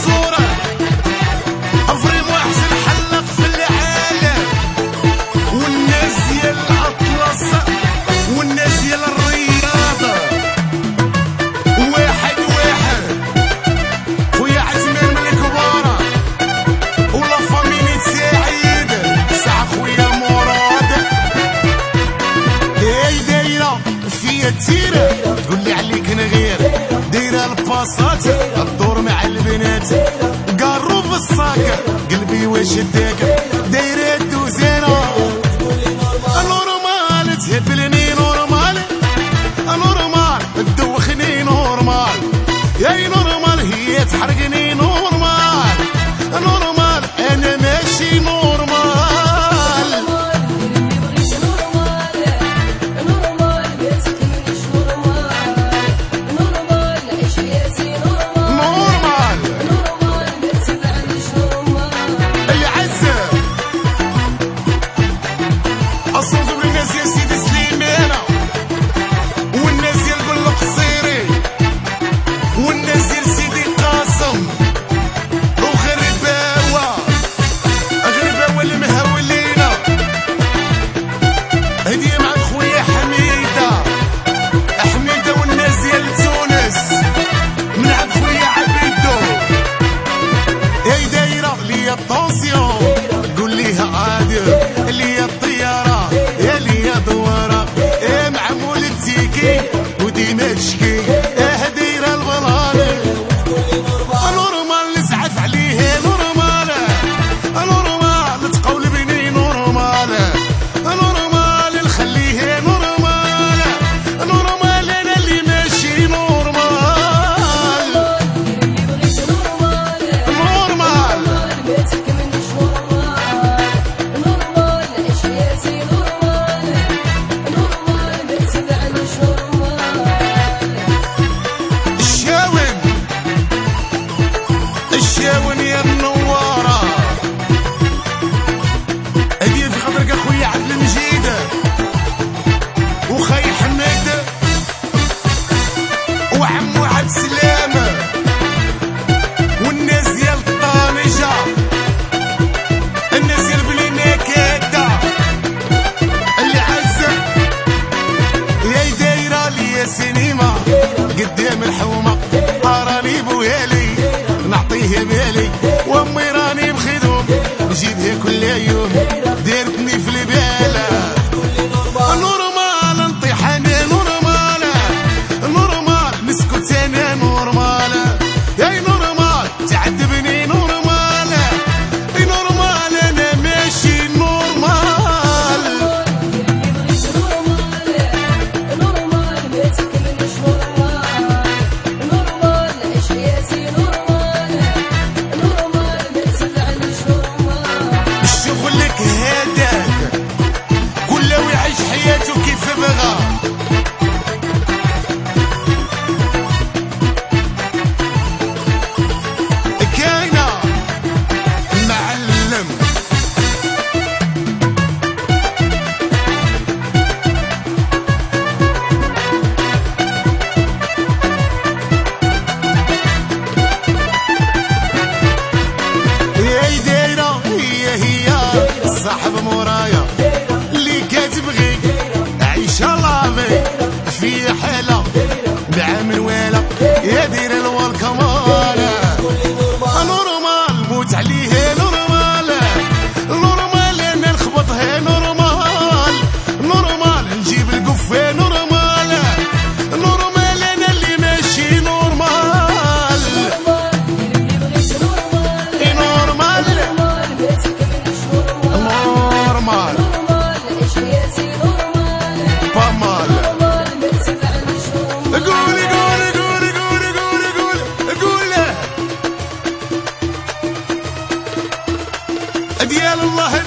الصورة فريمون احسن حلق في العالم، والناس ديال الاطلس والناس ديال الرياضة. واحد خويا عثمان من الكبارة ولا فاميلي سعيد ساعة خويا مراد. دايرة فيا تيرة تقولي عليك نغير، دايرة الباصات الدور مع البنات، قارو في الصاك قلبي واش داك، دايرة الدوزانة نورمال تهبلني نورمال، نورمال تدوخني نورمال، يا نورمال هي تحرقني نورمال، نورمال انا ماشي نورمال. الصوت بالناس يا سيدي سليمانة، والناس ديال بلق الصيري، والناس ديال سيدي قاسم، وغرباوة غرباوة المهولينة. هدية مع خويا حميدة، حميدة والناس ديال تونس من عند خويا عبيدو. هي دايرة ليا الطونسيون قول ليها عادي، ليا الطيارة يا ليا دوارة، يا معمول التيكي وديما تشكي، يا دايرة البلاني نورمال نسعف عليه نورمال، نورمال تقولبني نورمال، نورمال نخليه نورمال، نورمال انا اللي ماشي نورمال. نورمال الشاون يا منورة، هدية في خاطرك اخويا عبد المجيد وخي حميد وعمو عبد السلام والناس ديال الطانجة، الناس ديال بلينا كادا اللي عزم. يا دايرة ليا سينما قدام الحومة، راني بويالي نعطيه بالي، وامي راني بخدوم نجيبها كل يوم، ديرتني في البالة نورمال نطيح انا نورمال، نورمال نسكت انا نورمال، يا نورمال تعذبني نورمال، نورمال انا ماشي نورمال. شغلك هذاك كله يعيش حياته كيف بغى، كاينة معلم يا دايرة هي صاحب مرايا اللي كتبغي عيشة لافي في حالة بعمل والا، يا دير الوالكمال نورمال موت عليه نورمال، نورمال انا نخبطها نورمال، نورمال نجيب القفة نورمال، نورمال انا اللي ماشي نورمال. نورمال نورمال بامال. قولي قولي قولي قولي قولي قولي قولي ديال الله